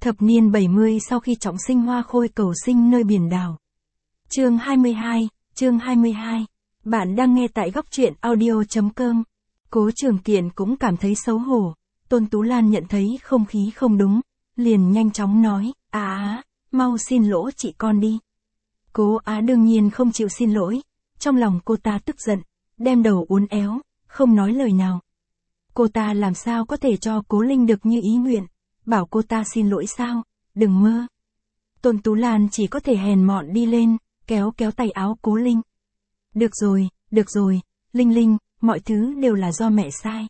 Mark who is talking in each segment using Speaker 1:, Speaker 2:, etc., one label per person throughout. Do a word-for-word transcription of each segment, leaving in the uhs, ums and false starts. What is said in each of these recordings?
Speaker 1: Thập niên bảy mươi sau khi trọng sinh hoa khôi cầu sinh nơi biển đảo. Chương hai mươi hai, chương hai mươi hai. Bạn đang nghe tại góc truyện audio chấm com. Cố Trường Kiện cũng cảm thấy xấu hổ. Tôn Tú Lan nhận thấy không khí không đúng, liền nhanh chóng nói, Á Á, mau xin lỗi chị con đi. Cố Á đương nhiên không chịu xin lỗi, trong lòng cô ta tức giận, đem đầu uốn éo, không nói lời nào. Cô ta làm sao có thể cho Cố Linh được như ý nguyện, bảo cô ta xin lỗi sao, đừng mơ. Tôn Tú Lan chỉ có thể hèn mọn đi lên, kéo kéo tay áo Cố Linh. Được rồi, được rồi, Linh Linh, mọi thứ đều là do mẹ sai.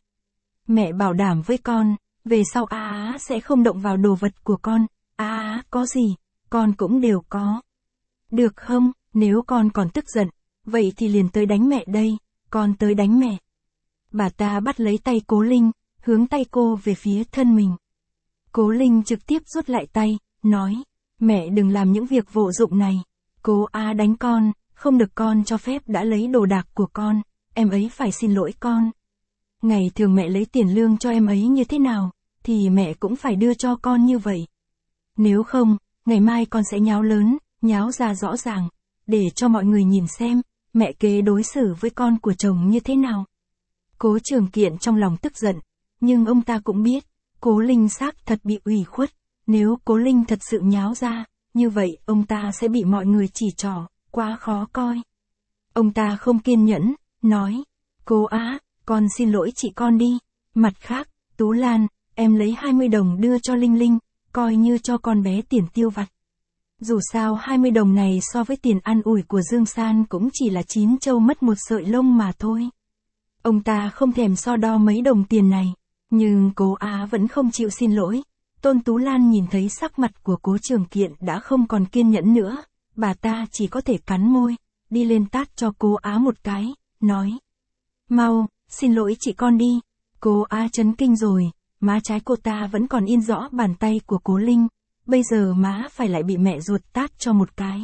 Speaker 1: Mẹ bảo đảm với con, về sau Á Á sẽ không động vào đồ vật của con, Á Á có gì, con cũng đều có. Được không, nếu con còn tức giận, vậy thì liền tới đánh mẹ đây, con tới đánh mẹ. Bà ta bắt lấy tay Cố Linh, hướng tay cô về phía thân mình. Cố Linh trực tiếp rút lại tay, nói, mẹ đừng làm những việc vô dụng này. Cố Á đánh con, không được con cho phép đã lấy đồ đạc của con, em ấy phải xin lỗi con. Ngày thường mẹ lấy tiền lương cho em ấy như thế nào, thì mẹ cũng phải đưa cho con như vậy. Nếu không, ngày mai con sẽ nháo lớn, nháo ra rõ ràng, để cho mọi người nhìn xem, mẹ kế đối xử với con của chồng như thế nào. Cố Trường Kiện trong lòng tức giận, nhưng ông ta cũng biết, Cố Linh xác thật bị ủy khuất, nếu Cố Linh thật sự nháo ra, như vậy ông ta sẽ bị mọi người chỉ trỏ, quá khó coi. Ông ta không kiên nhẫn, nói, Cố Á, con xin lỗi chị con đi. Mặt khác, Tú Lan, em lấy hai mươi đồng đưa cho Linh Linh, coi như cho con bé tiền tiêu vặt. Dù sao hai mươi đồng này so với tiền ăn ủi của Dương San cũng chỉ là chín trâu mất một sợi lông mà thôi. Ông ta không thèm so đo mấy đồng tiền này, nhưng Cố Á vẫn không chịu xin lỗi. Tôn Tú Lan nhìn thấy sắc mặt của Cố Trường Kiện đã không còn kiên nhẫn nữa, bà ta chỉ có thể cắn môi, đi lên tát cho Cố Á một cái, nói. Mau, xin lỗi chị con đi. Cố Á chấn kinh rồi, má trái cô ta vẫn còn in rõ bàn tay của Cố Linh, bây giờ má phải lại bị mẹ ruột tát cho một cái.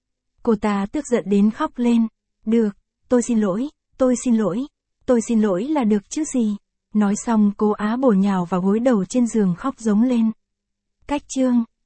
Speaker 1: Cô ta tức giận đến khóc lên, được, tôi xin lỗi, tôi xin lỗi, tôi xin lỗi là được chứ gì. Nói xong Cố Á bổ nhào vào gối đầu trên giường khóc giống lên. Cách chương